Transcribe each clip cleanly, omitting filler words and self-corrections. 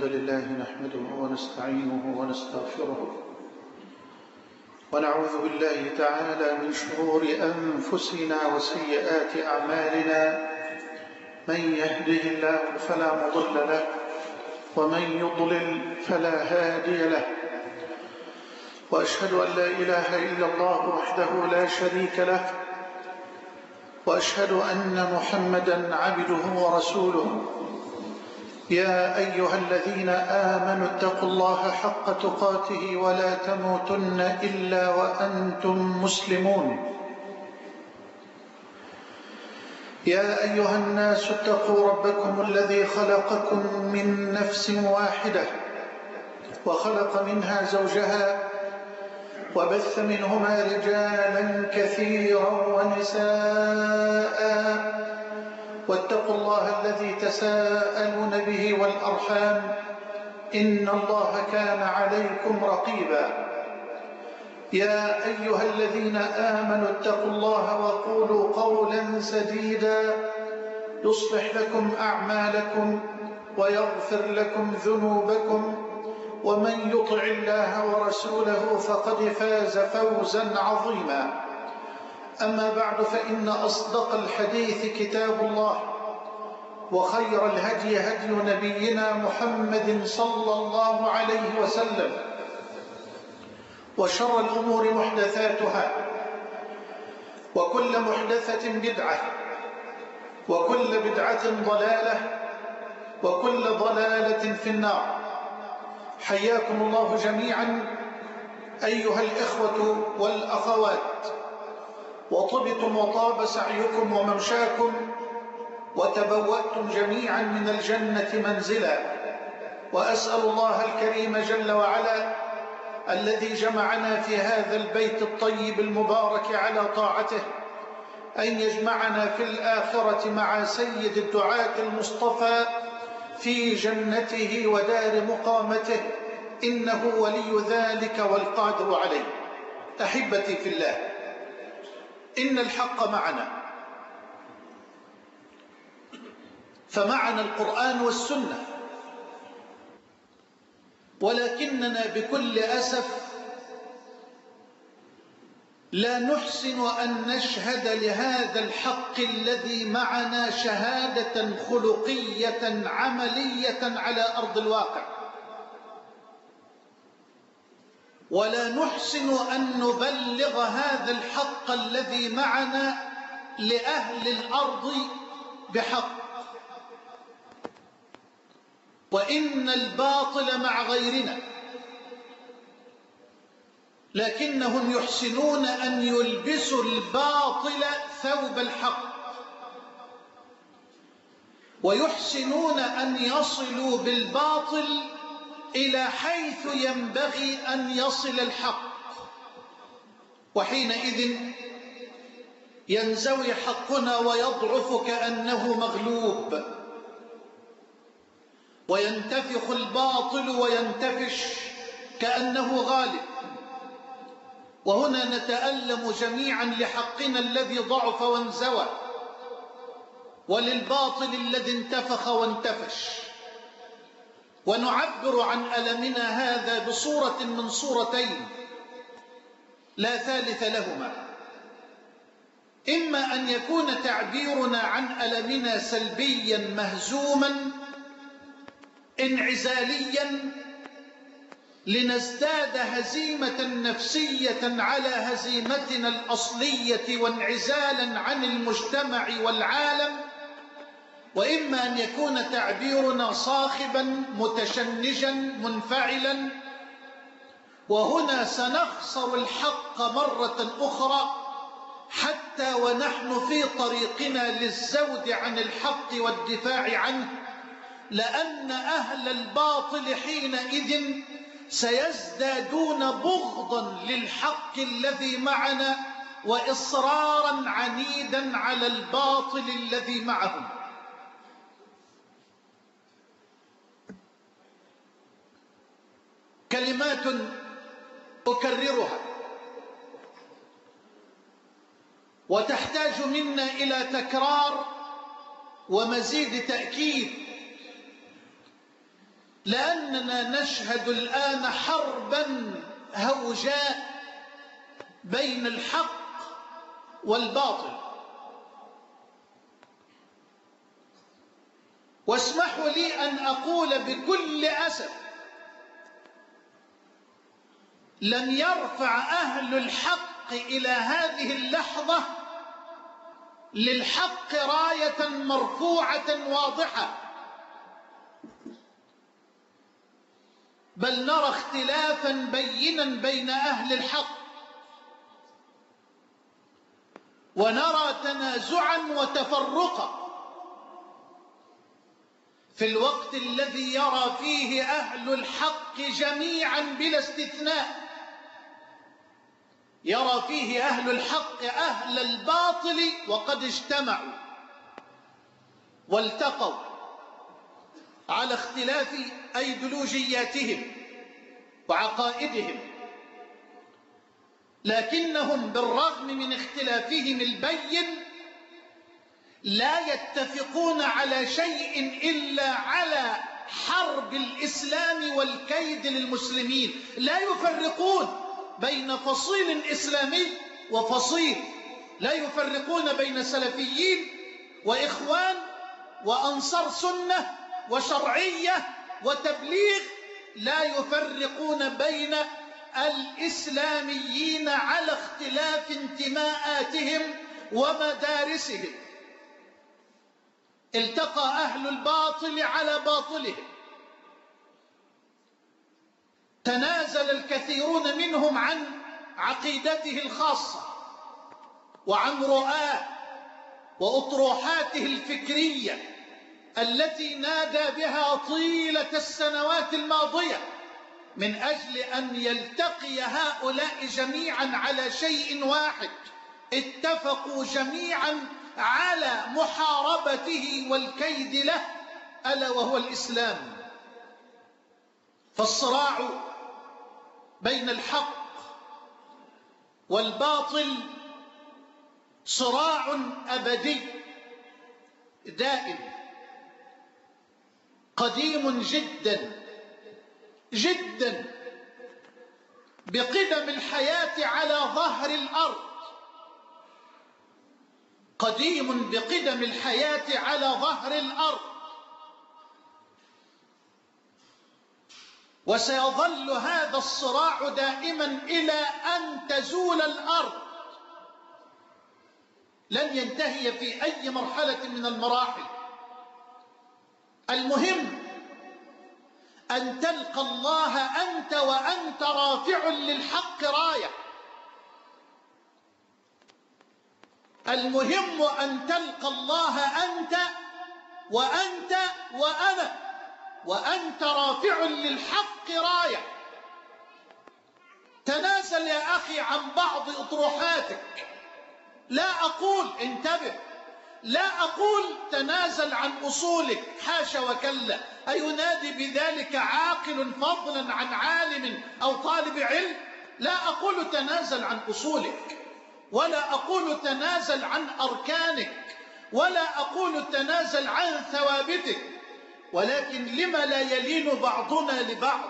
لله نحمده ونستعينه ونستغفره ونعوذ بالله تعالى من شرور أنفسنا وسيئات أعمالنا. من يهده الله فلا مضل له ومن يضلل فلا هادي له، وأشهد أن لا إله إلا الله وحده لا شريك له، وأشهد أن محمدًا عبده ورسوله. يا أيها الذين آمنوا اتقوا الله حق تقاته ولا تموتن إلا وأنتم مسلمون. يا أيها الناس اتقوا ربكم الذي خلقكم من نفس واحدة وخلق منها زوجها وبث منهما رجالا كثيرا ونساء، واتقوا الله الذي تساءلون به والأرحام إن الله كان عليكم رقيبا. يا أيها الذين آمنوا اتقوا الله وقولوا قولا سديدا يصلح لكم أعمالكم ويغفر لكم ذنوبكم، ومن يطع الله ورسوله فقد فاز فوزا عظيما. أما بعد، فإن أصدق الحديث كتاب الله، وخير الهدي هدي نبينا محمد صلى الله عليه وسلم، وشر الأمور محدثاتها، وكل محدثة بدعة، وكل بدعة ضلالة، وكل ضلالة في النار. حياكم الله جميعا أيها الإخوة والأخوات، وطبتم وطاب سعيكم وممشاكم، وتبوأتم جميعا من الجنة منزلا. وأسأل الله الكريم جل وعلا الذي جمعنا في هذا البيت الطيب المبارك على طاعته أن يجمعنا في الآخرة مع سيد الدعاة المصطفى في جنته ودار مقامته، إنه ولي ذلك والقادر عليه. أحبتي في الله، إن الحق معنا، فمعنا القرآن والسنة، ولكننا بكل أسف لا نحسن أن نشهد لهذا الحق الذي معنا شهادة خلقية عملية على أرض الواقع، ولا نحسن أن نبلغ هذا الحق الذي معنا لأهل الأرض بحق. وإن الباطل مع غيرنا، لكنهم يحسنون أن يلبسوا الباطل ثوب الحق، ويحسنون أن يصلوا بالباطل إلى حيث ينبغي أن يصل الحق، وحينئذ ينزوي حقنا ويضعف كأنه مغلوب، وينتفخ الباطل وينتفش كأنه غالب. وهنا نتألم جميعا لحقنا الذي ضعف وانزوى، وللباطل الذي انتفخ وانتفش، ونعبر عن ألمنا هذا بصورة من صورتين لا ثالث لهما: إما أن يكون تعبيرنا عن ألمنا سلبيا مهزوما انعزاليا لنزداد هزيمة نفسية على هزيمتنا الأصلية وانعزالا عن المجتمع والعالم، وإما أن يكون تعبيرنا صاخبا متشنجا منفعلا، وهنا سنخسر الحق مرة أخرى، حتى ونحن في طريقنا للزود عن الحق والدفاع عنه، لأن أهل الباطل حينئذ سيزدادون بغضا للحق الذي معنا وإصرارا عنيدا على الباطل الذي معهم. كلمات أكررها وتحتاج منا إلى تكرار ومزيد تأكيد، لأننا نشهد الآن حربا هوجاء بين الحق والباطل. واسمحوا لي أن أقول بكل أسف: لم يرفع أهل الحق إلى هذه اللحظة للحق راية مرفوعة واضحة، بل نرى اختلافا بينا بين أهل الحق، ونرى تنازعا وتفرقا في الوقت الذي يرى فيه أهل الحق جميعا بلا استثناء، يرى فيه أهل الحق أهل الباطل وقد اجتمعوا والتقوا على اختلاف أيديولوجياتهم وعقائدهم، لكنهم بالرغم من اختلافهم البين لا يتفقون على شيء إلا على حرب الإسلام والكيد للمسلمين. لا يفرقون بين فصيل إسلامي وفصيل، لا يفرقون بين سلفيين وإخوان وأنصار سنة وشرعية وتبليغ، لا يفرقون بين الإسلاميين على اختلاف انتماءاتهم ومدارسهم. التقى أهل الباطل على باطلهم، تنازل الكثيرون منهم عن عقيدته الخاصة وعن رؤاه وأطروحاته الفكرية التي نادى بها طيلة السنوات الماضية، من أجل أن يلتقي هؤلاء جميعا على شيء واحد اتفقوا جميعا على محاربته والكيد له، ألا وهو الإسلام. فالصراع بين الحق والباطل صراع أبدي دائم قديم جدا جدا، بقدم الحياة على ظهر الأرض، قديم بقدم الحياة على ظهر الأرض، وسيظل هذا الصراع دائما إلى أن تزول الأرض، لن ينتهي في أي مرحلة من المراحل. المهم أن تلقى الله أنت وأنت رافع للحق راية. المهم أن تلقى الله أنت وأنت وأنا وأنت رافع للحق راية. تنازل يا أخي عن بعض أطروحاتك، لا أقول انتبه، لا أقول تنازل عن أصولك، حاشا وكلا، أينادي بذلك عاقل فضلا عن عالم أو طالب علم؟ لا أقول تنازل عن أصولك، ولا أقول تنازل عن أركانك، ولا أقول تنازل عن ثوابتك، ولكن لما لا يلين بعضنا لبعض؟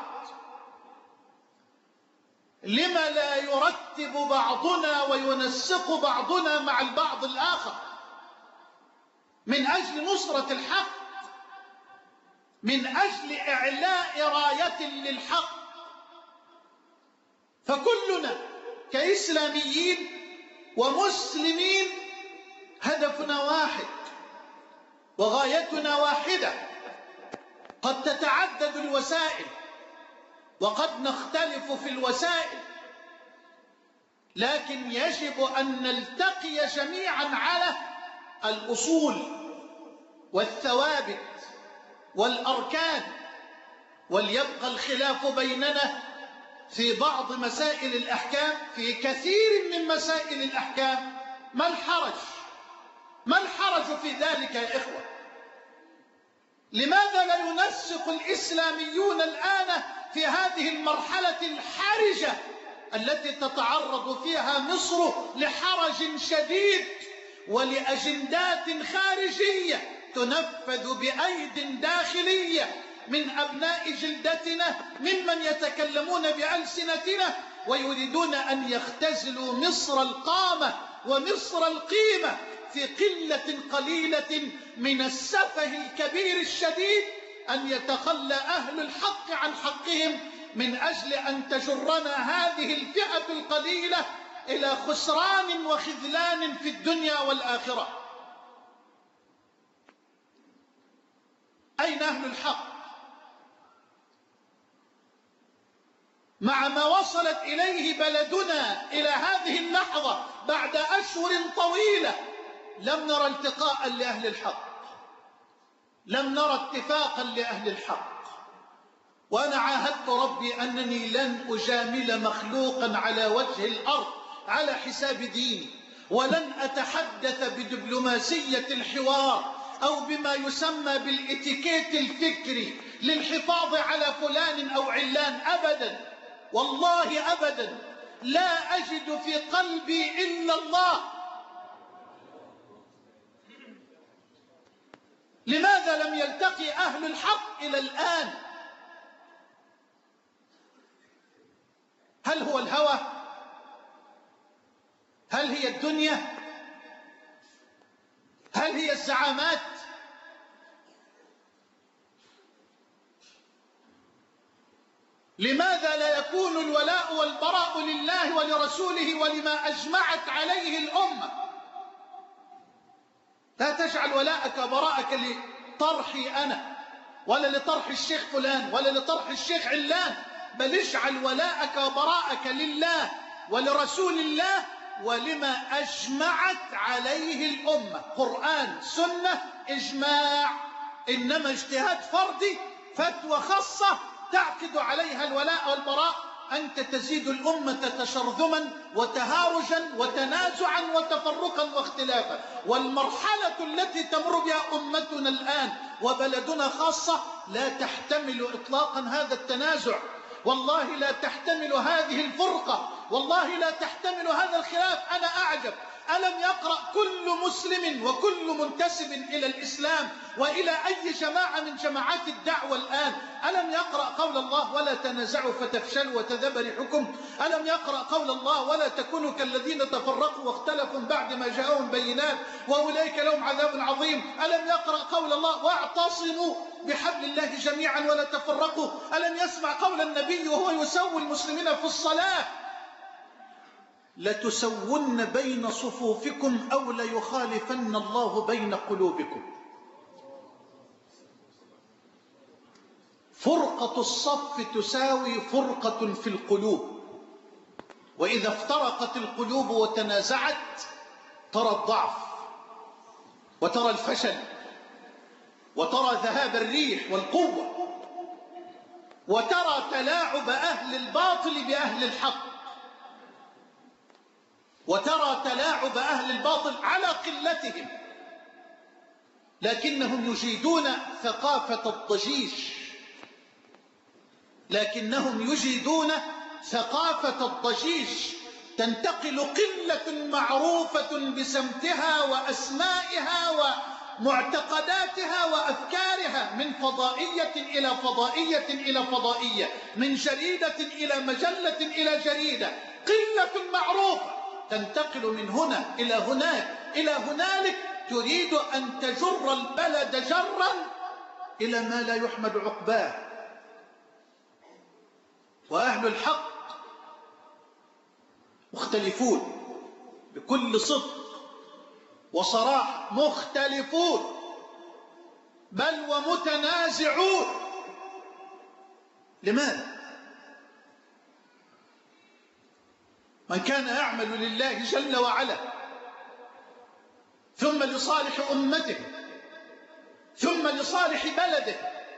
لما لا يرتب بعضنا وينسق بعضنا مع البعض الآخر من أجل نصرة الحق، من أجل إعلاء راية للحق؟ فكلنا كإسلاميين ومسلمين هدفنا واحد وغايتنا واحدة. قد تتعدد الوسائل وقد نختلف في الوسائل، لكن يجب أن نلتقي جميعا على الأصول والثوابت والأركان، وليبقى الخلاف بيننا في بعض مسائل الأحكام، في كثير من مسائل الأحكام. ما الحرج؟ ما الحرج في ذلك يا إخوة؟ لماذا لا ينسق الإسلاميون الآن في هذه المرحلة الحرجة التي تتعرض فيها مصر لحرج شديد ولأجندات خارجية تنفذ بأيد داخلية من أبناء جلدتنا ممن يتكلمون بألسنتنا ويريدون أن يختزلوا مصر القامة ومصر القيمة في قلة قليلة من السفه الكبير الشديد، أن يتخلى أهل الحق عن حقهم من أجل أن تجرنا هذه الفئة القليلة إلى خسران وخذلان في الدنيا والآخرة. أين أهل الحق؟ مع ما وصلت إليه بلدنا إلى هذه اللحظة بعد أشهر طويلة لم نرى التقاء لأهل الحق، لم نرى اتفاقا لأهل الحق. وأنا عاهدت ربي أنني لن أجامل مخلوقا على وجه الأرض على حساب ديني، ولن أتحدث بدبلوماسية الحوار أو بما يسمى بالإتيكيت الفكري للحفاظ على فلان أو علان أبدا، والله أبدا. لا أجد في قلبي إلا الله. لماذا لم يلتقي أهل الحق إلى الآن؟ هل هو الهوى؟ هل هي الدنيا؟ هل هي الزعامات؟ لماذا لا يكون الولاء والبراء لله ولرسوله ولما أجمعت عليه الأمة؟ لا تجعل ولاءك وبراءك لطرحي أنا ولا لطرح الشيخ فلان ولا لطرح الشيخ علان، بل اجعل ولاءك وبراءك لله ولرسول الله ولما أجمعت عليه الأمة، قرآن سنة إجماع. إنما اجتهاد فردي فتوى خاصة تعقد عليها الولاء والبراء، أنت تزيد الأمة تشرذما وتهارجا وتنازعا وتفرقا واختلافا. والمرحلة التي تمر بها أمتنا الآن وبلدنا خاصة لا تحتمل إطلاقا هذا التنازع، والله لا تحتمل هذه الفرقة، والله لا تحتمل هذا الخلاف. أنا أعجب، ألم يقرأ كل مسلم وكل منتسب إلى الإسلام وإلى أي جماعة من جماعات الدعوة الآن، ألم يقرأ قول الله ولا تنازعوا فتفشلوا وتذهب ريحكم؟ ألم يقرأ قول الله ولا تكونوا كالذين تفرقوا واختلفوا بعد ما جاءهم بينات وأولئك لهم عذاب عظيم؟ ألم يقرأ قول الله واعتصموا بحبل الله جميعا ولا تفرقوا؟ ألم يسمع قول النبي وهو يسوي المسلمين في الصلاة لتسون بين صفوفكم أو ليخالفن الله بين قلوبكم؟ فرقة الصف تساوي فرقة في القلوب، وإذا افترقت القلوب وتنازعت ترى الضعف وترى الفشل وترى ذهاب الريح والقوة وترى تلاعب أهل الباطل بأهل الحق وترى تلاعب أهل الباطل على قلتهم، لكنهم يجيدون ثقافة الضجيج، لكنهم يجيدون ثقافة الضجيج تنتقل قلة معروفة بسمتها وأسمائها ومعتقداتها وأفكارها من فضائية إلى فضائية إلى فضائية، من جريدة إلى مجلة إلى جريدة، قلة معروفة تنتقل من هنا إلى هناك إلى هنالك، تريد أن تجر البلد جرا إلى ما لا يحمد عقباه. وأهل الحق مختلفون بكل صدق وصراحة، مختلفون بل ومتنازعون. لماذا؟ من كان يعمل لله جل وعلا ثم لصالح أمته ثم لصالح بلده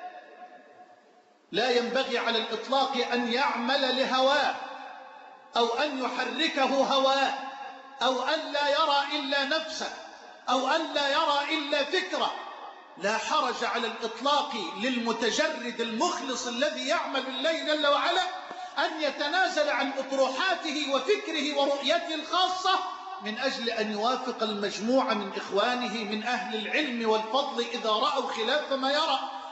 لا ينبغي على الإطلاق أن يعمل لهواه أو أن يحركه هواه أو أن لا يرى إلا نفسه أو أن لا يرى إلا فكره. لا حرج على الإطلاق للمتجرد المخلص الذي يعمل لله جل وعلا أن يتنازل عن أطروحاته وفكره ورؤيته الخاصة من أجل أن يوافق المجموعة من إخوانه من أهل العلم والفضل إذا رأوا خلاف ما يرى.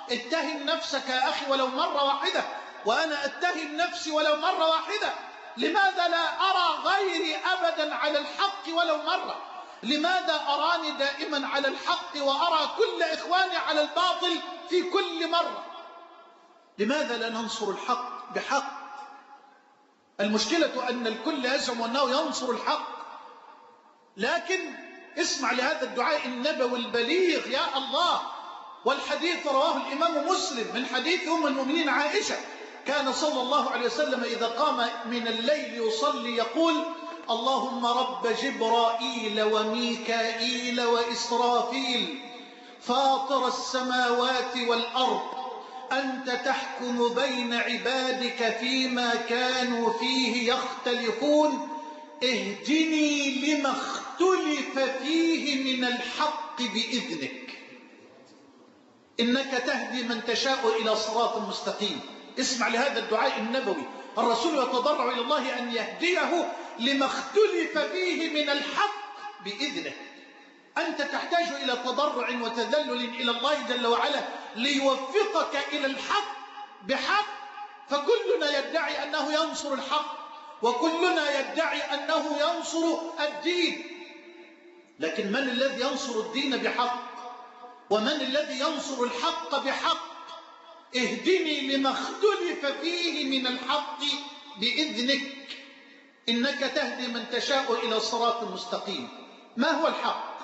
اتهم نفسك يا أخي ولو مرة واحدة، وأنا أتهم نفسي ولو مرة واحدة. لماذا لا أرى غيري أبدا على الحق ولو مرة؟ لماذا أراني دائما على الحق وأرى كل إخواني على الباطل في كل مرة؟ لماذا لا ننصر الحق بحق؟ المشكلة أن الكل يزعم أنه ينصر الحق، لكن اسمع لهذا الدعاء النبوي البليغ يا الله. والحديث رواه الإمام مسلم من حديث أم المؤمنين عائشة، كان صلى الله عليه وسلم إذا قام من الليل يصلي يقول: اللهم رب جبرائيل وميكائيل وإسرافيل فاطر السماوات والأرض أنت تحكم بين عبادك فيما كانوا فيه يختلفون اهدني لما اختلف فيه من الحق بإذنك إنك تهدي من تشاء إلى صراط مستقيم. اسمع لهذا الدعاء النبوي، الرسول يتضرع إلى الله أن يهديه لما اختلف فيه من الحق بإذنه. أنت تحتاج إلى تضرع وتذلل إلى الله جل وعلا ليوفقك إلى الحق بحق. فكلنا يدعي أنه ينصر الحق، وكلنا يدعي أنه ينصر الدين، لكن من الذي ينصر الدين بحق؟ ومن الذي ينصر الحق بحق؟ اهدني لما اختلف فيه من الحق بإذنك إنك تهدي من تشاء إلى صراط مستقيم. ما هو الحق؟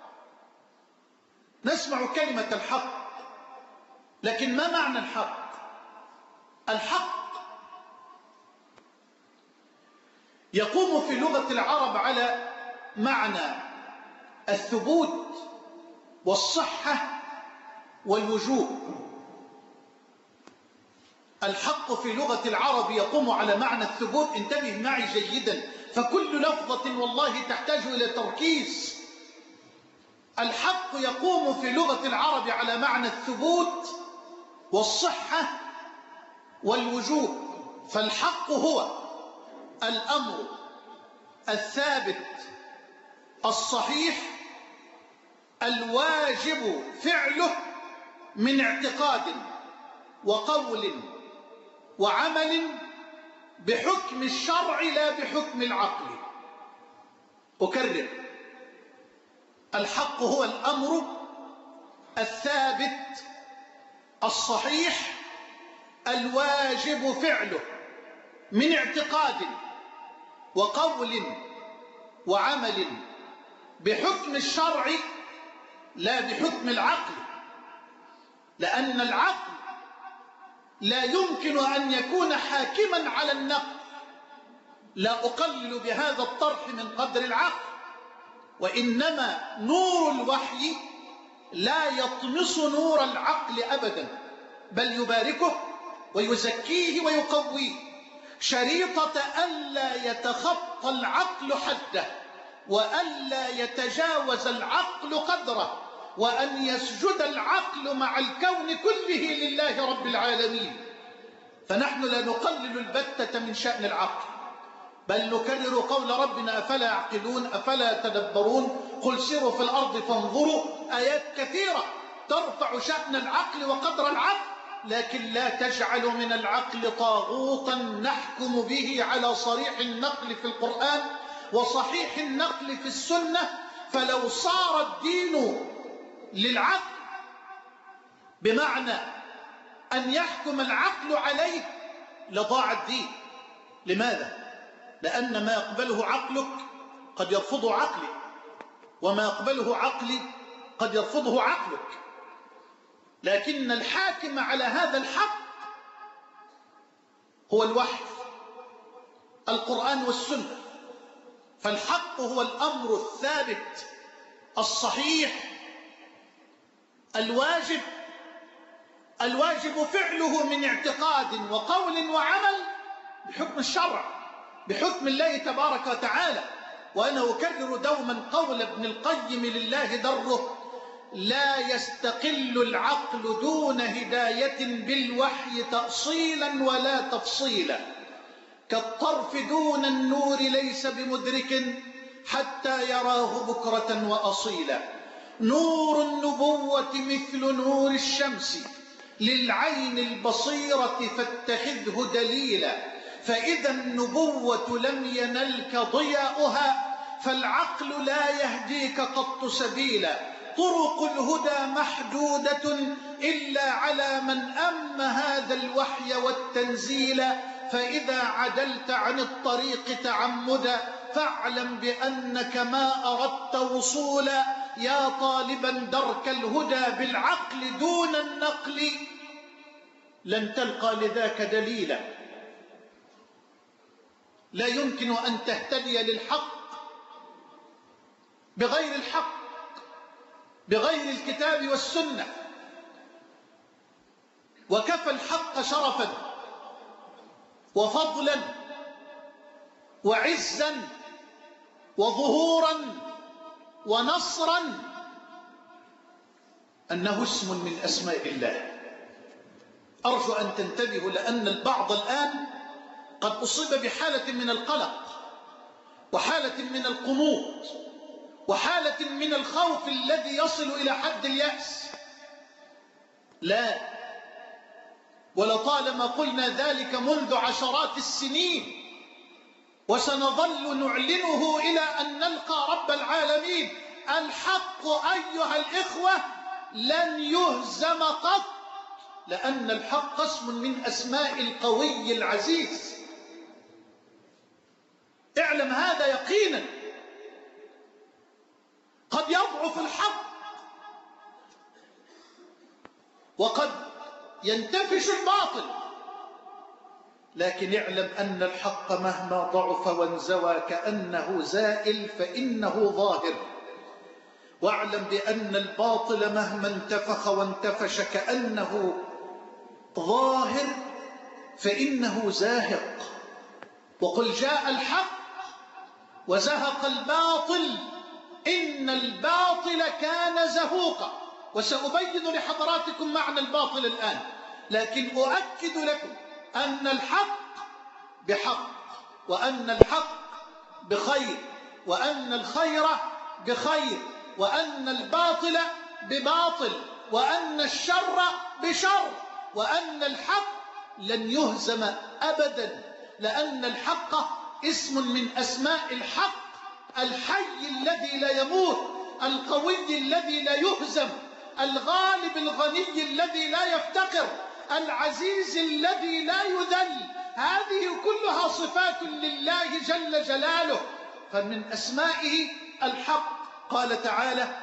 نسمع كلمة الحق، لكن ما معنى الحق؟ الحق يقوم في لغة العرب على معنى الثبوت والصحة والوجوب. الحق في لغة العرب يقوم على معنى الثبوت، انتبه معي جيدا، فكل لفظة والله تحتاج إلى تركيز. الحق يقوم في لغة العرب على معنى الثبوت والصحة والوجوب. فالحق هو الأمر الثابت الصحيح الواجب فعله من اعتقاد وقول وعمل بحكم الشرع لا بحكم العقل. أكرر: الحق هو الأمر الثابت الصحيح الواجب فعله من اعتقاد وقول وعمل بحكم الشرع لا بحكم العقل، لأن العقل لا يمكن أن يكون حاكما على النقل. لا أقلل بهذا الطرح من قدر العقل، وإنما نور الوحي لا يطمس نور العقل أبدا، بل يباركه ويزكيه ويقويه، شريطة ألا يتخطى العقل حده، وألا يتجاوز العقل قدره، وأن يسجد العقل مع الكون كله لله رب العالمين. فنحن لا نقلل البتة من شأن العقل، بل نكرر قول ربنا: أفلا يعقلون أفلا يتدبرون قل سيروا في الأرض فانظروا. آيات كثيرة ترفع شأن العقل وقدر العقل، لكن لا تجعل من العقل طاغوتا نحكم به على صريح النقل في القرآن وصحيح النقل في السنة. فلو صار الدين للعقل بمعنى أن يحكم العقل عليه لضاع الدين. لماذا؟ لأن ما يقبله عقلك قد يرفضه عقلي، وما يقبله عقلي قد يرفضه عقلك، لكن الحاكم على هذا الحق هو الوحي القرآن والسنة. فالحق هو الأمر الثابت الصحيح الواجب فعله من اعتقاد وقول وعمل بحكم الشرع، بحكم الله تبارك وتعالى. وأنا أكرر دوما قول ابن القيم لله دره: لا يستقل العقل دون هداية بالوحي تأصيلا ولا تفصيلا، كالطرف دون النور ليس بمدرك حتى يراه بكرة وأصيلا. نور النبوة مثل نور الشمس للعين البصيرة فاتخذه دليلا، فإذا النبوة لم ينلك ضياؤها فالعقل لا يهديك قط سبيلا. طرق الهدى محدودة إلا على من أم هذا الوحي والتنزيل، فإذا عدلت عن الطريق تعمدا فاعلم بأنك ما أردت وصولا. يا طالبا درك الهدى بالعقل دون النقل لن تلقى لذاك دليلا. لا يمكن أن تهتدي للحق بغير الحق، بغير الكتاب والسنة. وكفى الحق شرفا وفضلا وعزا وظهورا ونصرا أنه اسم من أسماء الله. أرجو أن تنتبهوا، لأن البعض الآن قد أصيب بحالة من القلق وحالة من القنوط وحالة من الخوف الذي يصل إلى حد اليأس. لا، ولطالما قلنا ذلك منذ عشرات السنين، وسنظل نعلنه إلى أن نلقى رب العالمين. الحق أيها الإخوة لن يهزم قط، لأن الحق اسم من أسماء القوي العزيز. اعلم هذا يقينا. قد يضعف الحق وقد ينتفش الباطل، لكن اعلم أن الحق مهما ضعف وانزوى كأنه زائل فإنه ظاهر، واعلم بأن الباطل مهما انتفخ وانتفش كأنه ظاهر فإنه زاهق. وقل جاء الحق وزهق الباطل إن الباطل كان زهوقا. وسأبين لحضراتكم معنى الباطل الآن، لكن أؤكد لكم أن الحق بحق، وأن الحق بخير، وأن الخير بخير، وأن الباطل بباطل، وأن الشر بشر، وأن الحق لن يهزم أبدا، لأن الحق اسم من أسماء الحق، الحي الذي لا يموت، القوي الذي لا يهزم، الغالب الغني الذي لا يفتقر، العزيز الذي لا يذل. هذه كلها صفات لله جل جلاله، فمن أسمائه الحق. قال تعالى: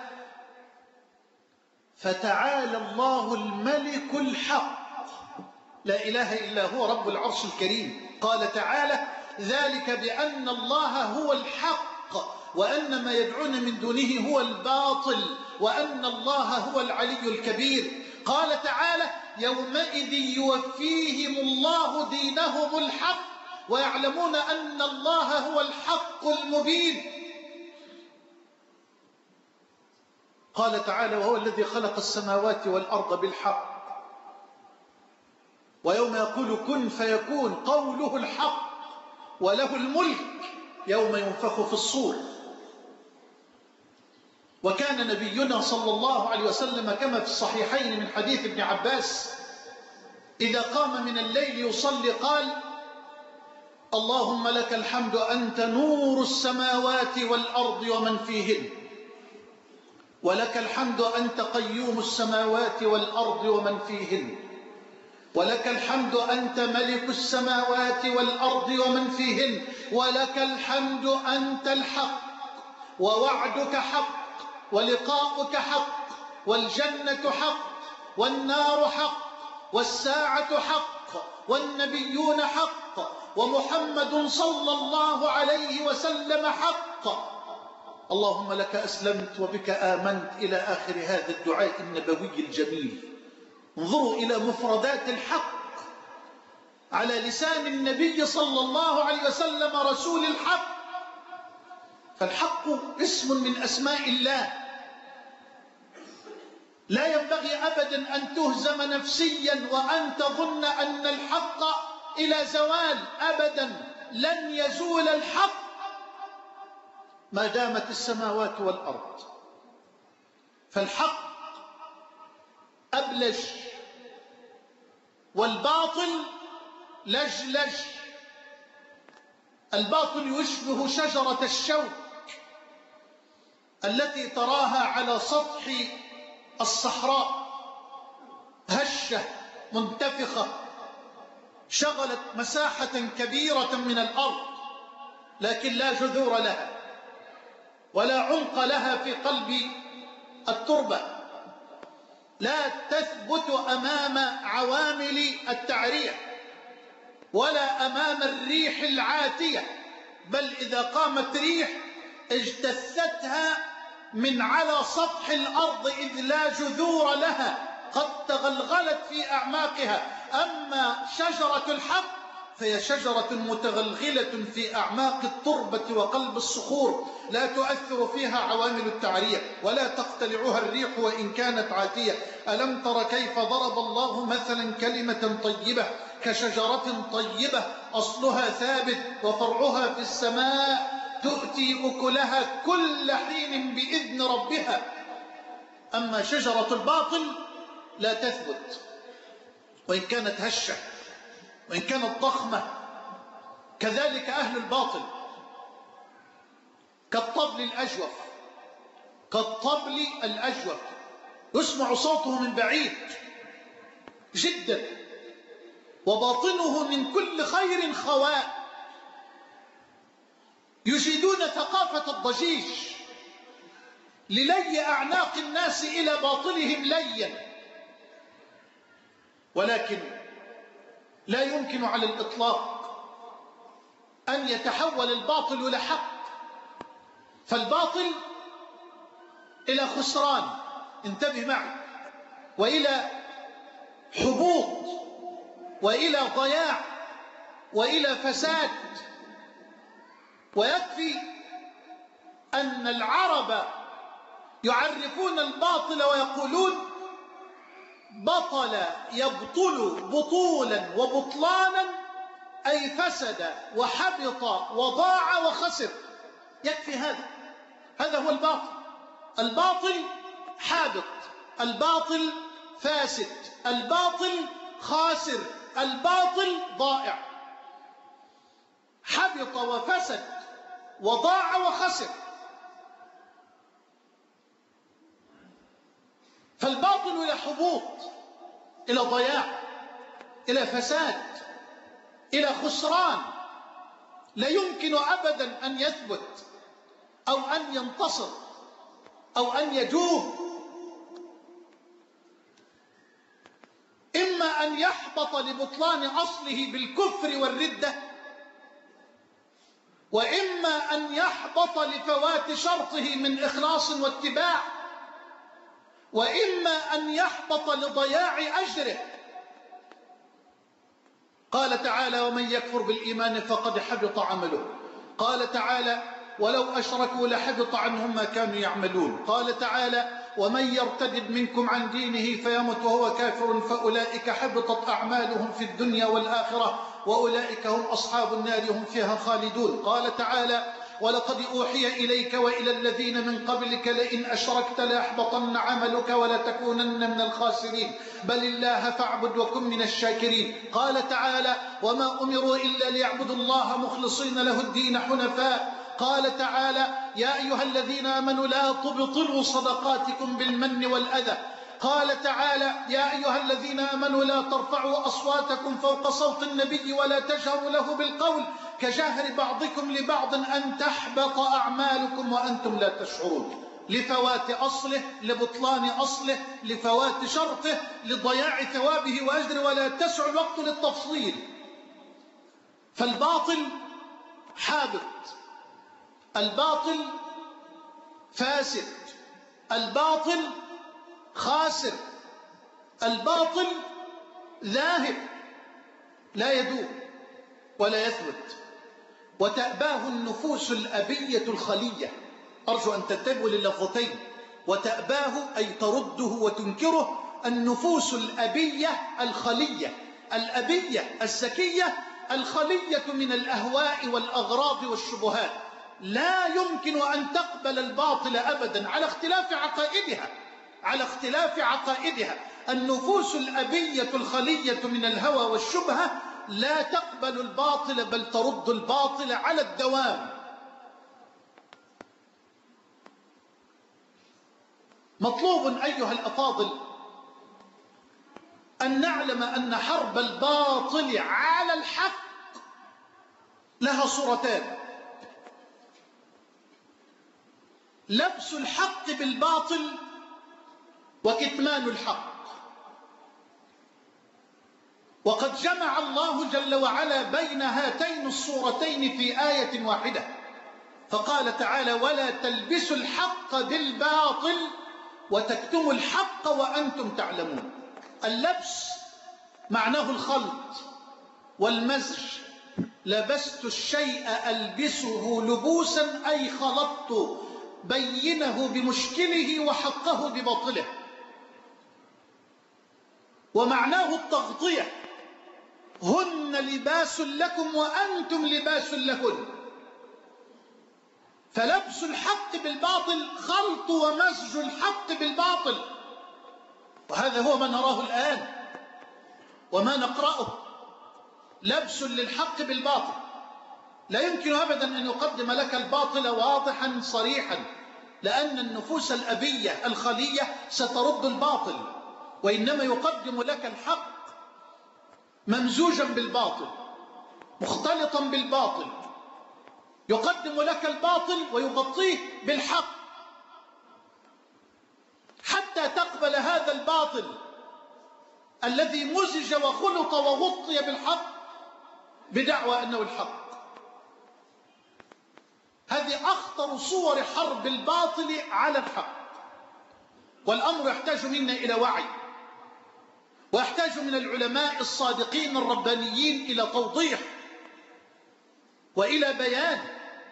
فتعالى الله الملك الحق لا إله إلا هو رب العرش الكريم. قال تعالى: ذلك بأن الله هو الحق وأن ما يدعون من دونه هو الباطل وأن الله هو العلي الكبير. قال تعالى: يومئذ يوفيهم الله دينهم الحق ويعلمون أن الله هو الحق المبين. قال تعالى: وهو الذي خلق السماوات والأرض بالحق ويوم يقول كن فيكون قوله الحق وله الملك يوم ينفخ في الصور. وكان نبينا صلى الله عليه وسلم كما في الصحيحين من حديث ابن عباس إذا قام من الليل يصلي قال: اللهم لك الحمد أنت نور السماوات والأرض ومن فيهن، ولك الحمد أنت قيوم السماوات والأرض ومن فيهن، ولك الحمد أنت ملك السماوات والأرض ومن فيهن، ولك الحمد أنت الحق ووعدك حق ولقاؤك حق والجنة حق والنار حق والساعة حق والنبيون حق ومحمد صلى الله عليه وسلم حق. اللهم لك أسلمت وبك آمنت إلى آخر هذا الدعاء النبوي الجميل. انظروا إلى مفردات الحق على لسان النبي صلى الله عليه وسلم رسول الحق. فالحق اسم من أسماء الله، لا ينبغي أبدا أن تهزم نفسيا وأن تظن أن الحق إلى زوال، أبدا لن يزول الحق ما دامت السماوات والأرض. فالحق أبلج والباطل لجلج. الباطل يشبه شجرة الشوك التي تراها على سطح الصحراء، هشة منتفخة شغلت مساحة كبيرة من الأرض، لكن لا جذور لها ولا عمق لها في قلب التربة، لا تثبت أمام عوامل التعرية ولا أمام الريح العاتية، بل إذا قامت ريح اجتثتها من على سطح الأرض إذ لا جذور لها، قد تغلغلت في أعماقها. أما شجرة الحق فهي شجرة متغلغلة في أعماق التربة وقلب الصخور، لا تؤثر فيها عوامل التعرية ولا تقتلعها الريح وإن كانت عاتية. ألم تر كيف ضرب الله مثلا كلمة طيبة كشجرة طيبة أصلها ثابت وفرعها في السماء تؤتي أكلها كل حين بإذن ربها. أما شجرة الباطل لا تثبت وإن كانت هشة وإن كانت ضخمة. كذلك أهل الباطل كالطبل الأجوف، كالطبل الأجوف يسمع صوته من بعيد جدا وباطنه من كل خير خواء. يجيدون ثقافة الضجيج للي أعناق الناس إلى باطلهم ليا، ولكن لا يمكن على الإطلاق أن يتحول الباطل إلى حق، فالباطل إلى خسران، انتبه معي، وإلى حبوط وإلى ضياع وإلى فساد. ويكفي أن العرب يعرفون الباطل ويقولون بطل يبطل بطولا وبطلانا، أي فسد وحبط وضاع وخسر. يكفي هذا هو الباطل. الباطل حابط، الباطل فاسد، الباطل خاسر، الباطل ضائع. حبط وفسد وضاع وخسر. فالباطل إلى حبوط، إلى ضياع، إلى فساد، إلى خسران، لا يمكن أبدا أن يثبت أو أن ينتصر أو أن يجوب. إما أن يحبط لبطلان أصله بالكفر والردة، وإما أن يحبط لفوات شرطه من إخلاص واتباع، وإما أن يحبط لضياع أجره. قال تعالى: ومن يكفر بالإيمان فقد حبط عمله. قال تعالى: ولو أشركوا لحبط عنهم ما كانوا يعملون. قال تعالى: ومن يرتد منكم عن دينه فيمت وهو كافر فأولئك حبطت أعمالهم في الدنيا والآخرة وأولئك هم أصحاب النار هم فيها خالدون. قال تعالى: ولقد أوحي إليك وإلى الذين من قبلك لئن أشركت ليحبطن عملك ولتكونن من الخاسرين بل الله فاعبد وكن من الشاكرين. قال تعالى: وما أمروا إلا ليعبدوا الله مخلصين له الدين حنفاء. قال تعالى: يا أيها الذين آمنوا لا تبطلوا صدقاتكم بالمن والأذى. قال تعالى: يا أيها الذين آمنوا لا ترفعوا أصواتكم فوق صوت النبي ولا تجهروا له بالقول كجهر بعضكم لبعض أن تحبط أعمالكم وأنتم لا تشعرون. لفوات أصله، لبطلان أصله، لفوات شرطه، لضياع ثوابه وأجره، ولا تسع الوقت للتفصيل. فالباطل حابط، الباطل فاسد، الباطل خاسر، الباطل ذاهب لا يدوم ولا يثبت. وتأباه النفوس الأبية الخلية. أرجو أن تنتبهوا لللفظتين. وتأباه أي ترده وتنكره النفوس الأبية الخلية. الأبية الزكية، الخلية من الأهواء والأغراض والشبهات. لا يمكن أن تقبل الباطل أبدا على اختلاف عقائدها، على اختلاف عقائدها. النفوس الأبية الخلية من الهوى والشبهة لا تقبل الباطل، بل ترد الباطل على الدوام. مطلوب أيها الأفاضل أن نعلم أن حرب الباطل على الحق لها صورتان: لبس الحق بالباطل وكتمان الحق. وقد جمع الله جل وعلا بين هاتين الصورتين في آية واحدة، فقال تعالى: ولا تلبسوا الحق بالباطل وتكتموا الحق وأنتم تعلمون. اللبس معناه الخلط والمزج. لبست الشيء ألبسه لبوسا أي خلطت بينه بمشكله وحقه بباطله. ومعناه التغطية: هن لباس لكم وأنتم لباس لهن. فلبس الحق بالباطل خلط ومزج الحق بالباطل، وهذا هو ما نراه الآن وما نقرأه: لبس للحق بالباطل. لا يمكن أبدا أن يقدم لك الباطل واضحا صريحا، لأن النفوس الأبية الخلية سترد الباطل، وإنما يقدم لك الحق ممزوجا بالباطل مختلطا بالباطل. يقدم لك الباطل ويغطيه بالحق حتى تقبل هذا الباطل الذي مزج وخلط وغطي بالحق بدعوى أنه الحق. هذه أخطر صور حرب الباطل على الحق. والأمر يحتاج منا إلى وعي، ويحتاج من العلماء الصادقين الربانيين إلى توضيح وإلى بيان.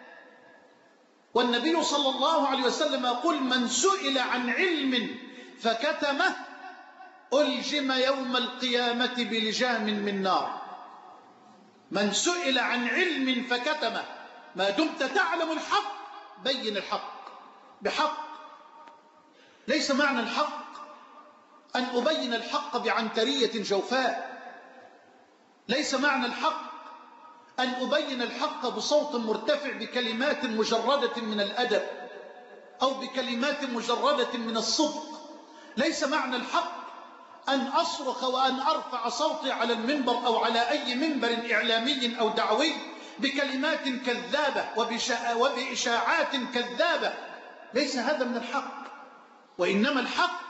والنبي صلى الله عليه وسلم يقول: من سئل عن علم فكتمه ألجم يوم القيامة بلجام من نار. من سئل عن علم فكتمه، ما دمت تعلم الحق بين الحق بحق. ليس معنى الحق أن أبين الحق بعنترية جوفاء. ليس معنى الحق أن أبين الحق بصوت مرتفع بكلمات مجردة من الأدب أو بكلمات مجردة من الصدق. ليس معنى الحق أن أصرخ وأن أرفع صوتي على المنبر أو على أي منبر إعلامي أو دعوي بكلمات كذابة وبإشاعات كذابة. ليس هذا من الحق، وإنما الحق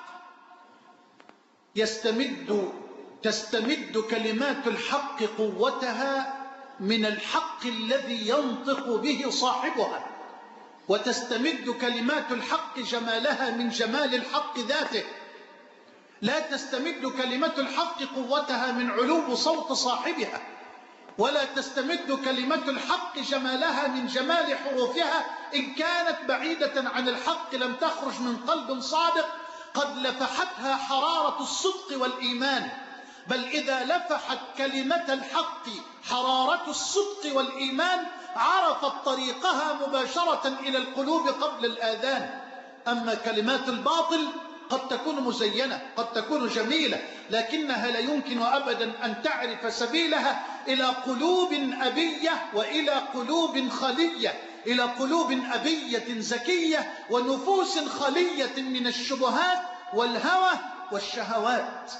تستمد كلمات الحق قوتها من الحق الذي ينطق به صاحبها، وتستمد كلمات الحق جمالها من جمال الحق ذاته. لا تستمد كلمة الحق قوتها من علو صوت صاحبها، ولا تستمد كلمة الحق جمالها من جمال حروفها. إن كانت بعيدة عن الحق لم تخرج من قلب صادق قد لفحتها حرارة الصدق والإيمان. بل إذا لفحت كلمة الحق حرارة الصدق والإيمان عرفت طريقها مباشرة إلى القلوب قبل الآذان. أما كلمات الباطل قد تكون مزينة، قد تكون جميلة، لكنها لا يمكن أبدا أن تعرف سبيلها إلى قلوب أبية وإلى قلوب خلية، إلى قلوب أبية زكية ونفوس خلية من الشبهات والهوى والشهوات.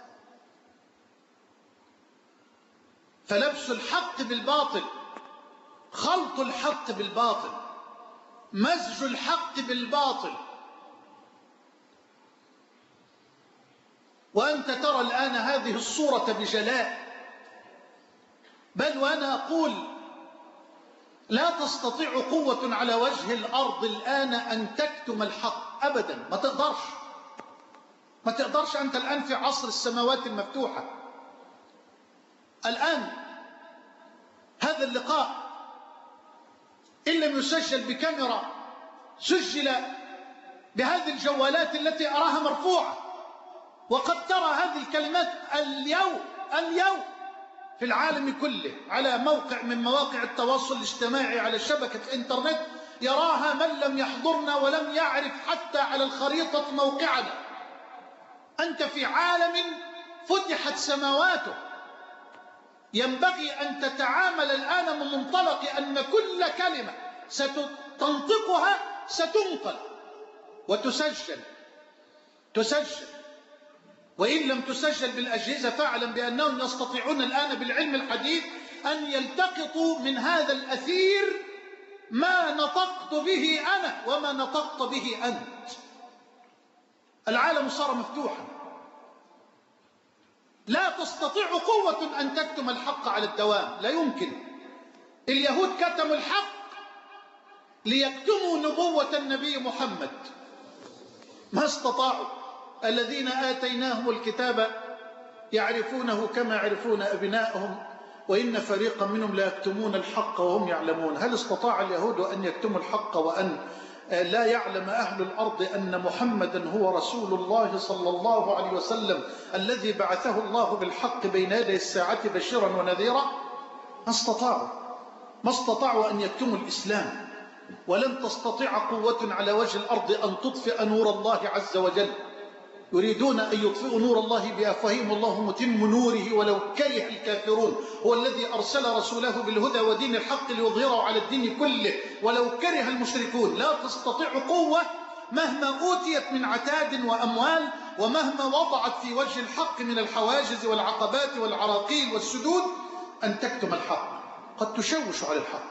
فلبس الحق بالباطل، خلط الحق بالباطل، مزج الحق بالباطل. وأنت ترى الآن هذه الصورة بجلاء. بل وأنا أقول لا تستطيع قوة على وجه الأرض الآن أن تكتم الحق أبدا. ما تقدرش أنت الآن في عصر السماوات المفتوحة. الآن هذا اللقاء إن لم يسجل بكاميرا سجل بهذه الجوالات التي أراها مرفوعة، وقد ترى هذه الكلمات اليوم في العالم كله على موقع من مواقع التواصل الاجتماعي على شبكة انترنت، يراها من لم يحضرنا ولم يعرف حتى على الخريطة موقعنا. أنت في عالم فتحت سماواته، ينبغي أن تتعامل الآن من منطلق أن كل كلمة ستنطقها ستنقل وتسجل. وإن لم تسجل بالأجهزة فاعلم بأنهم يستطيعون الآن بالعلم الحديث أن يلتقطوا من هذا الأثير ما نطقت به أنا وما نطقت به أنت. العالم صار مفتوحا، لا تستطيع قوة أن تكتم الحق على الدوام، لا يمكن. اليهود كتموا الحق ليكتموا نبوة النبي محمد، ما استطاعوا. الذين آتيناهم الكتاب يعرفونه كما يعرفون أبناءهم وإن فريقا منهم لا يكتمون الحق وهم يعلمون. هل استطاع اليهود أن يكتموا الحق وأن لا يعلم أهل الأرض أن محمدا هو رسول الله صلى الله عليه وسلم الذي بعثه الله بالحق بين يدي الساعة بشيرا ونذيرا؟ ما استطاعوا أن يكتموا الإسلام. ولن تستطيع قوة على وجه الأرض أن تطفئ نور الله عز وجل. يريدون أن يطفئوا نور الله بأفواههم والله متم نوره ولو كره الكافرون. هو الذي أرسل رسوله بالهدى ودين الحق ليظهره على الدين كله ولو كره المشركون. لا تستطيع قوة مهما أوتيت من عتاد وأموال ومهما وضعت في وجه الحق من الحواجز والعقبات والعراقيل والسدود أن تكتم الحق. قد تشوش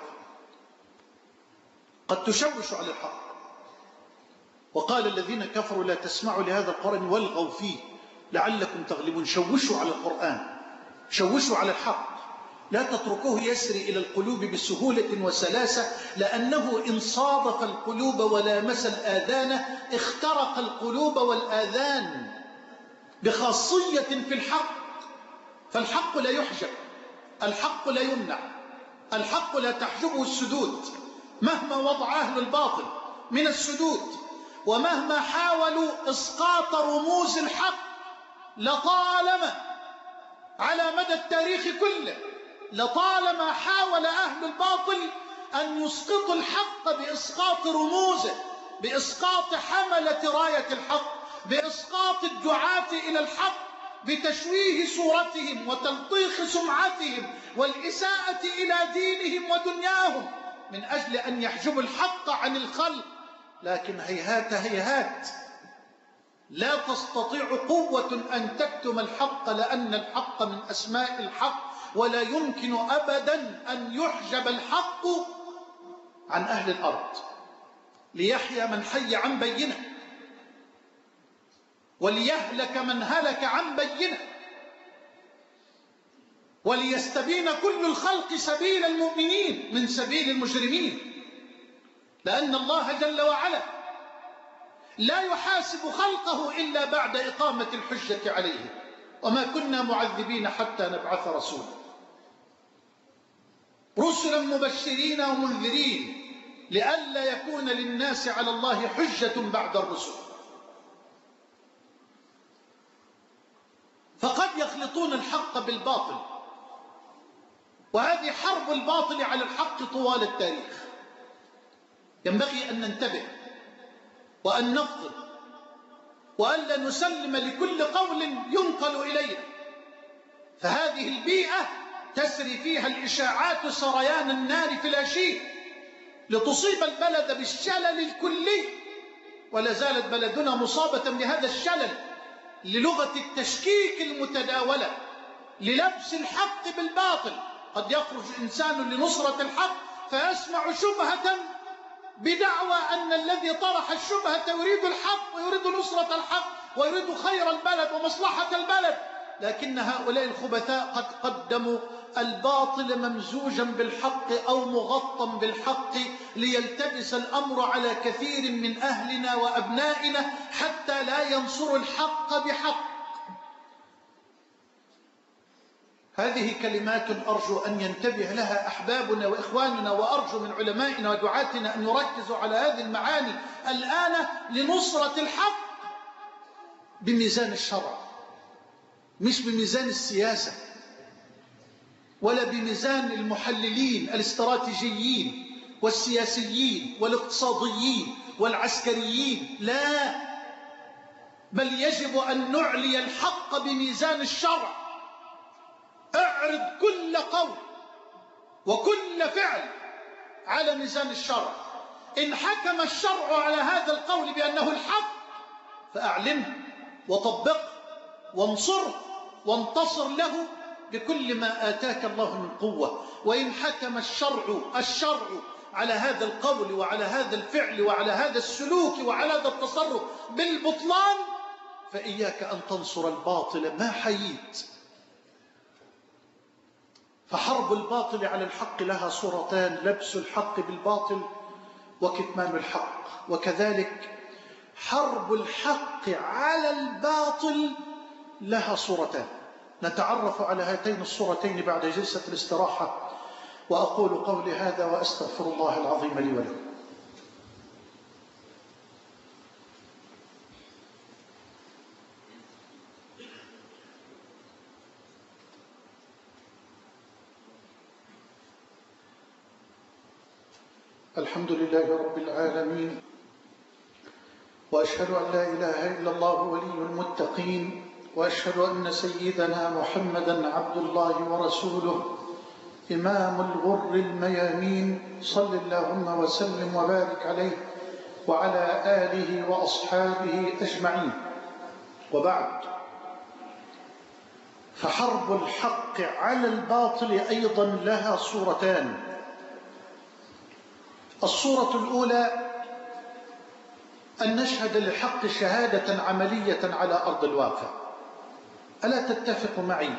على الحق. وقال الذين كفروا لا تسمعوا لهذا القرآن والغوا فيه لعلكم تغلبون. شوشوا على القرآن، شوشوا على الحق، لا تتركوه يسري إلى القلوب بسهولة وسلاسة، لأنه إن صادف القلوب ولامس الآذان اخترق القلوب والآذان بخاصية في الحق. فالحق لا يحجب، الحق لا يمنع، الحق لا تحجبه السدود مهما وضع أهل الباطل من السدود، ومهما حاولوا إسقاط رموز الحق. لطالما على مدى التاريخ كله لطالما حاول أهل الباطل أن يسقطوا الحق بإسقاط رموزه، بإسقاط حملة راية الحق، بإسقاط الدعاة إلى الحق، بتشويه صورتهم وتلطيخ سمعتهم والإساءة إلى دينهم ودنياهم من أجل أن يحجبوا الحق عن الخلق. لكن هيهات لا تستطيع قوة أن تكتم الحق، لأن الحق من أسماء الحق، ولا يمكن أبدا أن يحجب الحق عن أهل الأرض. ليحيى من حي عن بينه وليهلك من هلك عن بينه وليستبين كل الخلق سبيل المؤمنين من سبيل المجرمين. لأن الله جل وعلا لا يحاسب خلقه إلا بعد إقامة الحجة عليه، وما كنا معذبين حتى نبعث رسولا. رسلا مبشرين ومنذرين لئلا يكون للناس على الله حجة بعد الرسل. فقد يخلطون الحق بالباطل، وهذه حرب الباطل على الحق طوال التاريخ. ينبغي أن ننتبه وأن نفضل وألا نسلم لكل قول ينقل إلينا. فهذه البيئة تسري فيها الإشاعات سريان النار في العشي لتصيب البلد بالشلل الكلي، ولا زالت بلدنا مصابة بهذا الشلل للغة التشكيك المتداولة، للبس الحق بالباطل. قد يخرج إنسان لنصرة الحق فيسمع شبهة بدعوى أن الذي طرح الشبهة يريد الحق ويريد نصرة الحق ويريد خير البلد ومصلحة البلد، لكن هؤلاء الخبثاء قد قدموا الباطل ممزوجا بالحق أو مغطى بالحق ليلتبس الأمر على كثير من أهلنا وأبنائنا حتى لا ينصروا الحق بحق. هذه كلمات أرجو أن ينتبه لها أحبابنا وإخواننا، وأرجو من علمائنا ودعاتنا أن يركزوا على هذه المعاني الآن لنصرة الحق بميزان الشرع، مش بميزان السياسة ولا بميزان المحللين الاستراتيجيين والسياسيين والاقتصاديين والعسكريين. لا، بل يجب أن نعلي الحق بميزان الشرع. اعرض كل قول وكل فعل على ميزان الشرع. إن حكم الشرع على هذا القول بأنه الحق فأعلنه وطبقه وانصره وانتصر له بكل ما آتاك الله من قوة. وإن حكم الشرع على هذا القول وعلى هذا الفعل وعلى هذا السلوك وعلى هذا التصرف بالبطلان فإياك أن تنصر الباطل ما حييت. فحرب الباطل على الحق لها صورتان: لبس الحق بالباطل وكتمان الحق. وكذلك حرب الحق على الباطل لها صورتان. نتعرف على هاتين الصورتين بعد جلسة الاستراحة. وأقول قولي هذا وأستغفر الله العظيم لي ولكم. الحمد لله رب العالمين، وأشهد أن لا إله إلا الله ولي المتقين، وأشهد أن سيدنا محمدا عبد الله ورسوله إمام الغر الميامين. صل اللهم وسلم وبارك عليه وعلى آله وأصحابه أجمعين. وبعد، فحرب الحق على الباطل أيضا لها صورتان. الصورة الأولى أن نشهد للحق شهادة عملية على أرض الواقع. ألا تتفق معي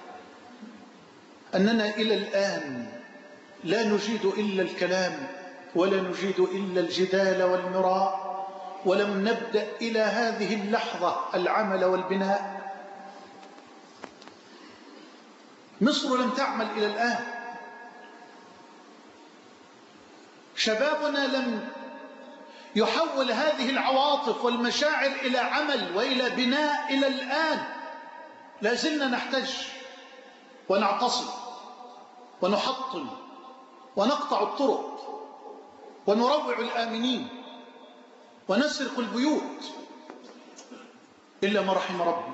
أننا إلى الآن لا نجيد إلا الكلام ولا نجيد إلا الجدال والمراء، ولم نبدأ إلى هذه اللحظة العمل والبناء؟ مصر لم تعمل إلى الآن، شبابنا لم يحول هذه العواطف والمشاعر إلى عمل وإلى بناء إلى الآن. لا زلنا نحتج ونعتصم ونحطم ونقطع الطرق ونروع الآمنين ونسرق البيوت إلا ما رحم ربي.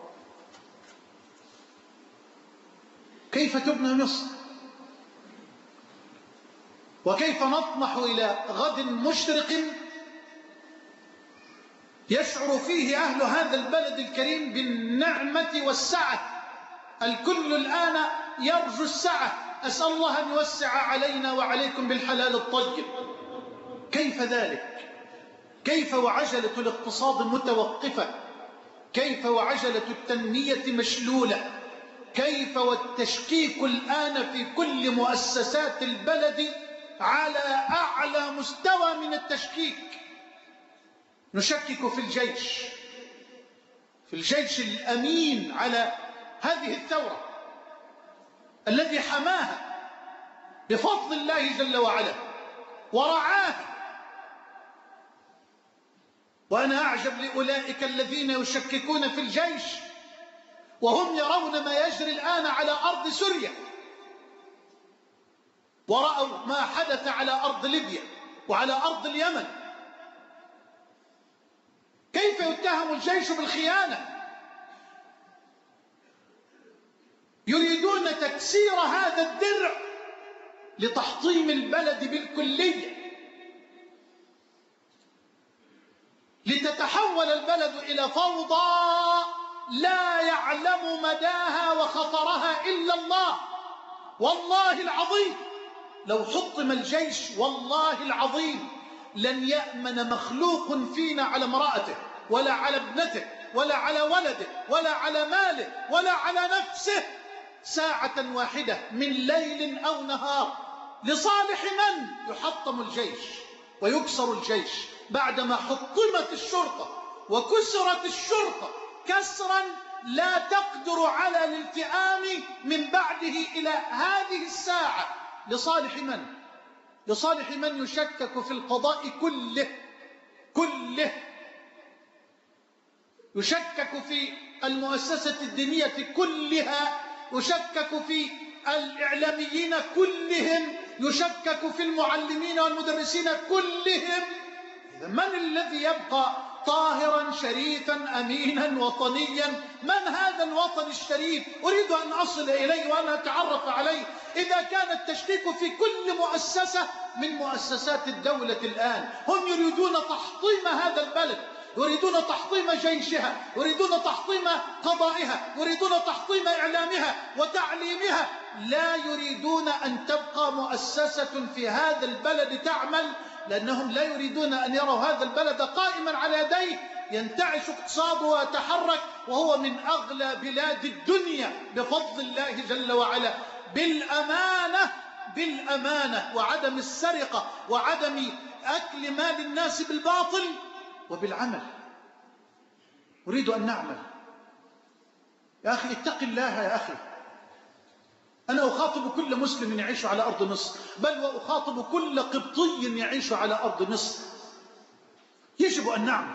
كيف تبنى مصر؟ وكيف نطمح إلى غد مشرق يشعر فيه أهل هذا البلد الكريم بالنعمة والسعة؟ الكل الآن يرجو السعة. أسأل الله أن يوسع علينا وعليكم بالحلال الطيب. كيف ذلك؟ كيف وعجلة الاقتصاد متوقفة؟ كيف وعجلة التنمية مشلولة؟ كيف والتشكيك الآن في كل مؤسسات البلد على أعلى مستوى من التشكيك؟ نشكك في الجيش الأمين على هذه الثورة الذي حماها بفضل الله جل وعلا ورعاها. وأنا أعجب لأولئك الذين يشككون في الجيش وهم يرون ما يجري الآن على أرض سوريا، ورأوا ما حدث على أرض ليبيا وعلى أرض اليمن. كيف يتهم الجيش بالخيانة؟ يريدون تكسير هذا الدرع لتحطيم البلد بالكلية، لتتحول البلد إلى فوضى لا يعلم مداها وخطرها إلا الله. والله العظيم لو حطم الجيش والله العظيم لن يأمن مخلوق فينا على امرأته ولا على ابنته ولا على ولده ولا على ماله ولا على نفسه ساعة واحدة من ليل أو نهار. لصالح من يحطم الجيش ويكسر الجيش بعدما حطمت الشرطة وكسرت الشرطة كسرا لا تقدر على الالتئام من بعده إلى هذه الساعة؟ لصالح من؟ لصالح من يشكك في القضاء كله، يشكك في المؤسسة الدينية كلها، يشكك في الإعلاميين كلهم، يشكك في المعلمين والمدرسين كلهم. من الذي يبقى طاهرا شريفا أمينا وطنيا. من هذا الوطن الشريف؟ أريد أن أصل إليه وأن أتعرف عليه. إذا كان التشكيك في كل مؤسسة من مؤسسات الدولة الآن، هم يريدون تحطيم هذا البلد، يريدون تحطيم جيشها، يريدون تحطيم قضائها، يريدون تحطيم إعلامها وتعليمها. لا يريدون أن تبقى مؤسسة في هذا البلد تعمل، لأنهم لا يريدون أن يروا هذا البلد قائما على يديه ينتعش اقتصاده ويتحرك، وهو من أغلى بلاد الدنيا بفضل الله جل وعلا، بالأمانة وعدم السرقة وعدم أكل مال الناس بالباطل وبالعمل. أريد أن نعمل. يا أخي اتق الله يا أخي. أنا أخاطب كل مسلم يعيش على أرض مصر، بل وأخاطب كل قبطي يعيش على أرض مصر. يجب أن نعمل.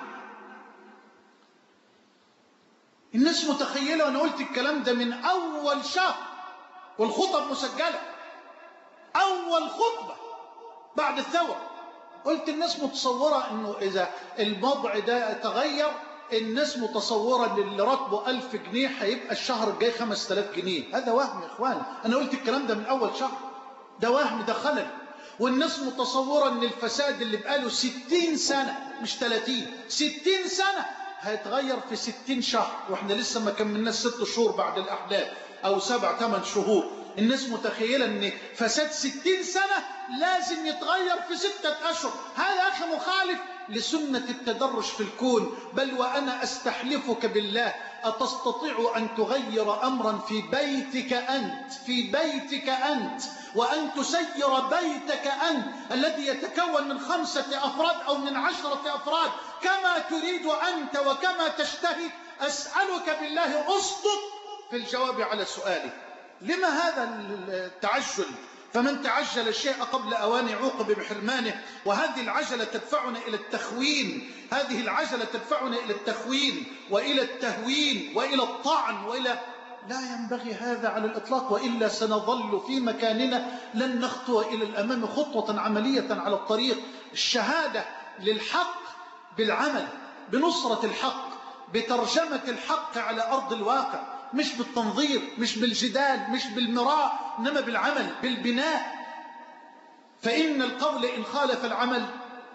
الناس متخيلة، وأنا قلت الكلام ده من أول شهر والخطب مسجلة، أول خطبة بعد الثورة قلت الناس متصورة أنه إذا الوضع ده تغير، الناس متصورة أن اللي راتبه 1000 جنيه هيبقى الشهر الجاي 5000 جنيه. هذا وهم يا إخوان. أنا قلت الكلام ده من أول شهر. ده وهم، ده خلل. والناس متصورة أن الفساد اللي بقاله 60 سنة مش 30، 60 سنة هيتغير في 60 شهر، وإحنا لسه ما كملناش 6 شهور بعد الأحداث أو 7-8 شهور. الناس متخيلة أن فساد 60 سنة لازم يتغير في 6 أشهر. هذا أخي مخالف لسنة التدرج في الكون. بل وأنا أستحلفك بالله، أتستطيع أن تغير أمرا في بيتك أنت، وأن تسير بيتك أنت الذي يتكون من 5 أفراد أو من 10 أفراد كما تريد أنت وكما تشتهي؟ أسألك بالله أصدق في الجواب على سؤالي. لما هذا التعجل؟ فمن تعجل الشيء قبل أوان عوقب بحرمانه. وهذه العجلة تدفعنا إلى التخوين، هذه العجلة تدفعنا إلى التخوين وإلى التهوين وإلى الطعن وإلى لا ينبغي هذا على الإطلاق، وإلا سنظل في مكاننا لن نخطو إلى الأمام خطوة عملية على الطريق. الشهادة للحق بالعمل، بنصرة الحق، بترجمة الحق على أرض الواقع، مش بالتنظير، مش بالجدال، مش بالمراء، إنما بالعمل، بالبناء. فإن القول إن خالف العمل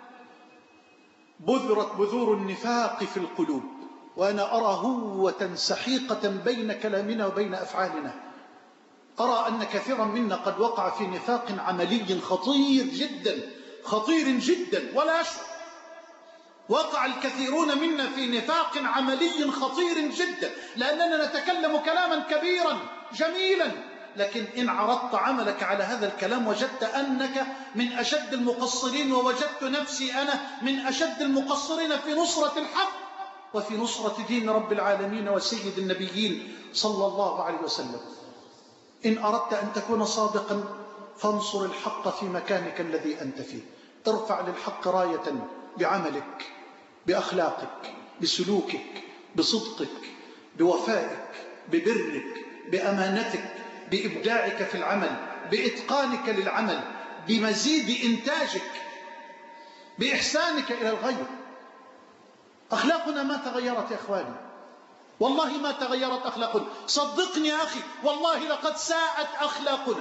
بذرت بذور النفاق في القلوب. وأنا أرى هوة سحيقة بين كلامنا وبين أفعالنا. أرى أن كثيرا منا قد وقع في نفاق عملي خطير جدا ولا يشعر. وقع الكثيرون منا في نفاق عملي خطير جدا، لأننا نتكلم كلاما كبيرا جميلا، لكن إن عرضت عملك على هذا الكلام وجدت أنك من أشد المقصرين، ووجدت نفسي أنا من أشد المقصرين في نصرة الحق وفي نصرة دين رب العالمين وسيد النبيين صلى الله عليه وسلم. إن أردت أن تكون صادقا فانصر الحق في مكانك الذي أنت فيه. ارفع للحق راية بعملك، بأخلاقك، بسلوكك، بصدقك، بوفائك، ببرك، بأمانتك، بإبداعك في العمل، بإتقانك للعمل، بمزيد إنتاجك، بإحسانك إلى الغير. أخلاقنا ما تغيرت يا إخواني، والله ما تغيرت أخلاقنا. صدقني يا أخي، والله لقد ساءت أخلاقنا،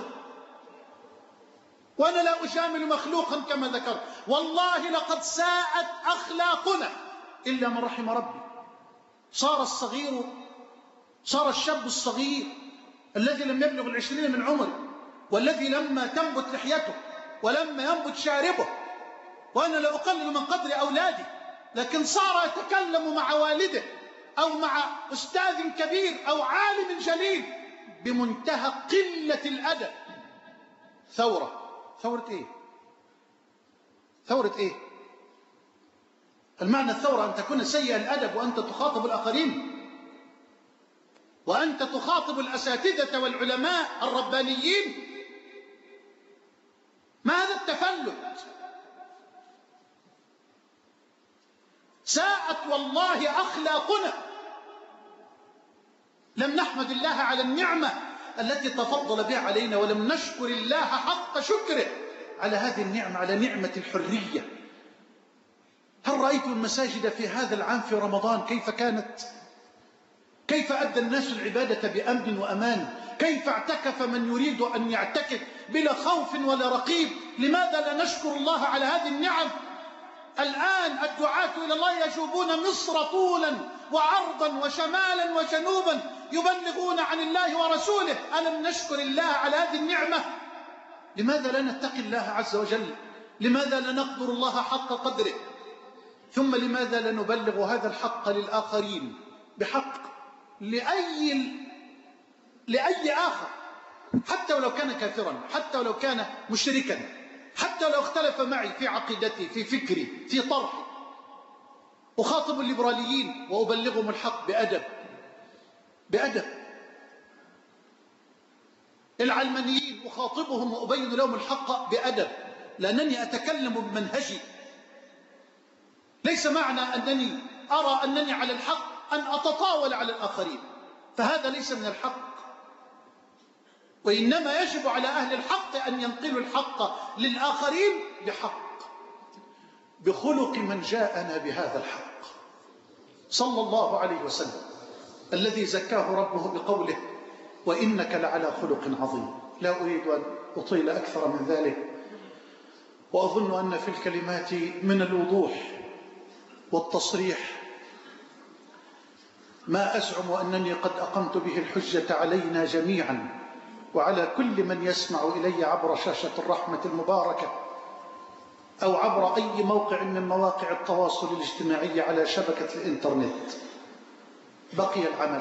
وأنا لا أجامل مخلوقا كما ذكرت. والله لقد ساءت أخلاقنا إلا من رحم ربي. صار الشاب الصغير الذي لم يبلغ 20 من عمره، والذي لما تنبت لحيته ولما ينبت شاربه، وأنا لا أقلل من قدر أولادي، لكن صار يتكلم مع والده أو مع أستاذ كبير أو عالم جليل بمنتهى قلة الأدب. ثورة إيه؟ المعنى الثورة أن تكون سيء الأدب وأنت تخاطب الآخرين، وأنت تخاطب الأساتذة والعلماء الربانيين. ما هذا التفلت؟ ساءت والله أخلاقنا. لم نحمد الله على النعمة التي تفضل بها علينا، ولم نشكر الله حق شكره على هذه النعمة، على نعمة الحرية. هل رأيتم المساجد في هذا العام في رمضان كيف كانت؟ كيف أدى الناس العبادة بأمن وأمان؟ كيف اعتكف من يريد أن يعتكف بلا خوف ولا رقيب؟ لماذا لا نشكر الله على هذه النعم؟ الآن الدعاة إلى الله يجوبون مصر طولا وعرضا وشمالا وجنوبا يبلغون عن الله ورسوله. ألم نشكر الله على هذه النعمة؟ لماذا لا نتقي الله عز وجل؟ لماذا لا نقدر الله حق قدره؟ ثم لماذا لا نبلغ هذا الحق للآخرين بحق لأي آخر، حتى ولو كان كافرا، حتى ولو كان مشركا، حتى ولو اختلف معي في عقيدتي، في فكري، في طرحي. أخاطب الليبراليين وأبلغهم الحق بأدب. العلمانيين أخاطبهم وأبين لهم الحق بأدب، لأنني أتكلم بمنهجي. ليس معنى أنني أرى أنني على الحق أن أتطاول على الآخرين، فهذا ليس من الحق. وإنما يجب على أهل الحق أن ينقلوا الحق للآخرين بحق، بخلق من جاءنا بهذا الحق صلى الله عليه وسلم، الذي زكاه ربه بقوله: وإنك لعلى خلق عظيم. لا أريد أن أطيل أكثر من ذلك، وأظن أن في الكلمات من الوضوح والتصريح ما أزعم أنني قد أقمت به الحجة علينا جميعا وعلى كل من يسمع إلي عبر شاشة الرحمة المباركة أو عبر أي موقع من مواقع التواصل الاجتماعي على شبكة الإنترنت. بقي العمل،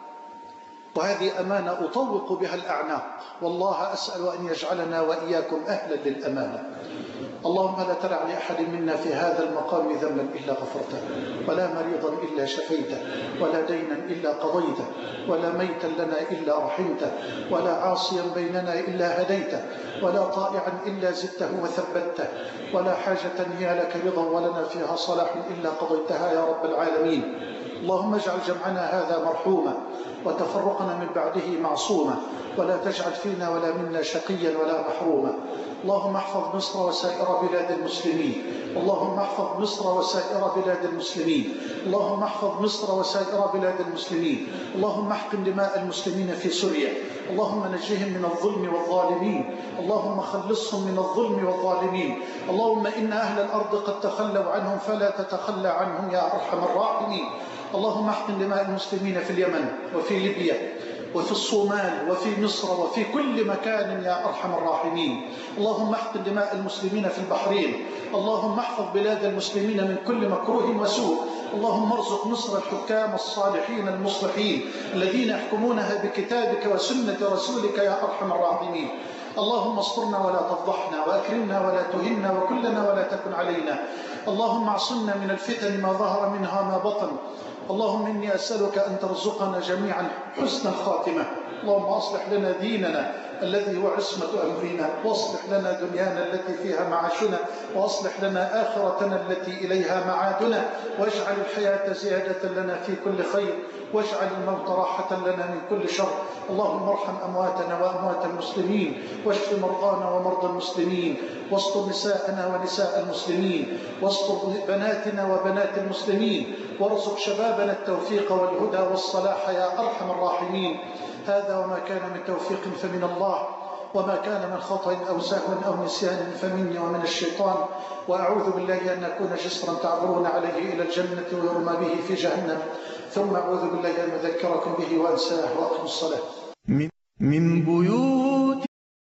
وهذه أمانة أطوق بها الأعناق، والله أسأل أن يجعلنا وإياكم أهلا للأمانة. اللهم لا تدع لأحد منا في هذا المقام ذنبا إلا غفرته، ولا مريضا إلا شفيته، ولا دينا إلا قضيته، ولا ميتا لنا إلا رحمته، ولا عاصيا بيننا إلا هديته، ولا طائعا إلا زدته وثبته، ولا حاجة هي لك رضا ولنا فيها صلاح إلا قضيتها يا رب العالمين. اللهم اجعل جمعنا هذا مرحوما وتفرقنا من بعده معصوما، ولا تجعل فينا ولا منا شقيا ولا محروما. اللهم احفظ مصر وسائر بلاد المسلمين، اللهم احفظ مصر وسائر بلاد المسلمين، اللهم احفظ مصر وسائر بلاد المسلمين. اللهم احقن دماء المسلمين في سوريا، اللهم نجهم من الظلم والظالمين، اللهم خلصهم من الظلم والظالمين. اللهم إن أهل الأرض قد تخلوا عنهم فلا تتخلى عنهم يا أرحم الراحمين. اللهم احقن دماء المسلمين في اليمن وفي ليبيا وفي الصومال وفي مصر وفي كل مكان يا أرحم الراحمين. اللهم احقن دماء المسلمين في البحرين. اللهم احفظ بلاد المسلمين من كل مكروه وسوء. اللهم ارزق مصر الحكام الصالحين المصلحين الذين يحكمونها بكتابك وسنة رسولك يا أرحم الراحمين. اللهم استرنا ولا تفضحنا، وأكرمنا ولا تهنا، وكلنا ولا تكن علينا. اللهم اعصمنا من الفتن ما ظهر منها ما بطن. اللهم إني أسألك أن ترزقنا جميعا حسن الخاتمة. اللهم أصلح لنا ديننا الذي هو عصمة أمرنا، واصلح لنا دنيانا التي فيها معاشنا، واصلح لنا آخرتنا التي إليها معادنا، واجعل الحياة زيادة لنا في كل خير، واجعل الموت راحة لنا من كل شر. اللهم ارحم أمواتنا وأموات المسلمين، واشف مرضانا ومرضى المسلمين، واستر نساءنا ونساء المسلمين، واستر بناتنا وبنات المسلمين، وارزق شبابنا التوفيق والهدى والصلاح يا أرحم الراحمين. هذا وما كان من توفيق فمن الله، وما كان من خطأ أو سهو أو نسيان فمني ومن الشيطان، وأعوذ بالله أن أكون جسرا تعبرون عليه إلى الجنة ويرمى به في جهنم، ثم أعوذ بالله أن أذكركم به وأنساه وأقم الصلاة. من بيوت